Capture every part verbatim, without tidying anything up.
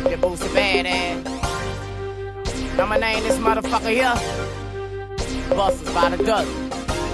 The Boosie Badass. I'ma name this motherfucker here Busters by the dozen.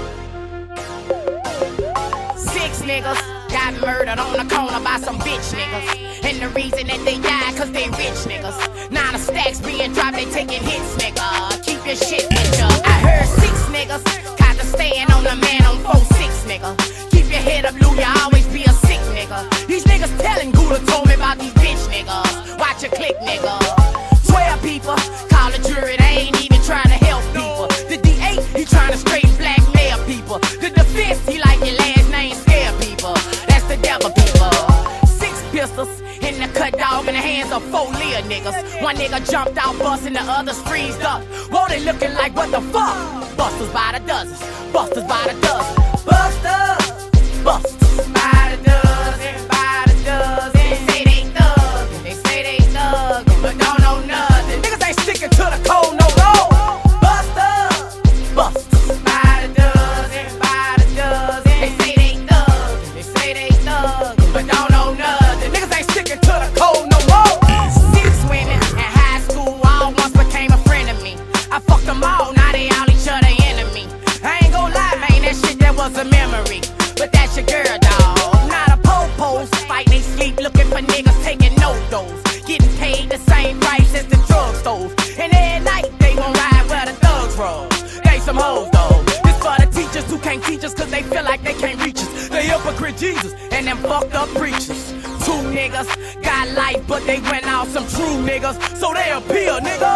Six niggas got murdered on the corner by some bitch niggas. And the reason that they died, cause they rich niggas. Now the stacks being dropped, they taking hits, nigga. Keep your shit with ya. I heard six niggas got to stand on the man on four six, nigga. Keep your head up, Lou, you always be a sick nigga. These niggas telling Gouda told me about these bitch niggas. Watch your click, nigga. Twelve people call the jury, they ain't even trying to help people. The D A, he trying to straight blackmail people. The defense, he like your last name scare people. That's the devil, people. Six pistols in the cut dog in the hands of four Leah niggas. One nigga jumped out busting, the others freezed up. Whoa, they looking like what the fuck? Busters by the dozens, busters by the dozen. Busters, busters by the dozen, by the dozen. They say they thuggin', they say they thuggin', but don't know nothing. Niggas ain't sticking to the code no more. Busters, busters by the dozen, by the dozen. They say they thuggin', they say they thuggin', but don't know nothing. Niggas ain't sticking to the code no more. Six women in high school all once became a friend of me. I fucked them all, now they all each other enemy. I ain't gon' lie, man, that shit that was a memory. But that's your girl, dawg. Not a po-pos, fight they sleep looking for niggas taking no dose. Getting paid the same price as the drugstores. And every night they gon' ride where the thugs roll. They some hoes though. This for the teachers who can't teach us cause they feel like they can't reach us. They hypocrite Jesus and them fucked up preachers. Two niggas got life but they went out some true niggas. So they appeal, nigga.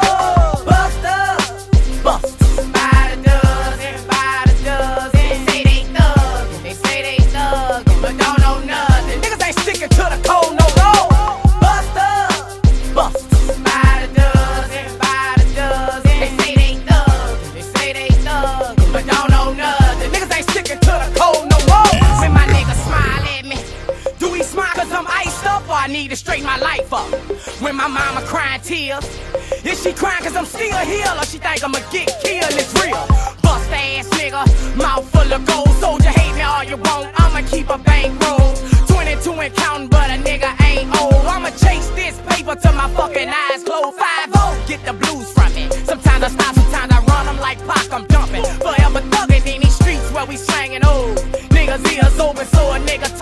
Busters, busters by the dozen, by the dozen. They say they thuggin', they say they thuggin', but don't know nothing. Niggas ain't sticking to the code no more. Busters, busters by the dozen, by the dozen. They say they thuggin', they say they thuggin', but don't know nothing. Niggas ain't sticking to the code no more. When my nigga smile at me, do he smile cause I'm iced up or I need to straighten my life up? When my mama crying tears, is she crying cause I'm still here or she think I'ma get killed? It's real. Bust ass nigga, mouth full of gold. Soldier hate me all you want, I'ma keep a bankroll. twenty-two and counting but a nigga ain't old. I'ma chase this paper till my fucking eyes close. Five oh, get the blues from it. Sometimes I stop, sometimes I run, I'm like Pac, I'm dumping. Forever thugging in these streets where we slanging old. Niggas ears open so a nigga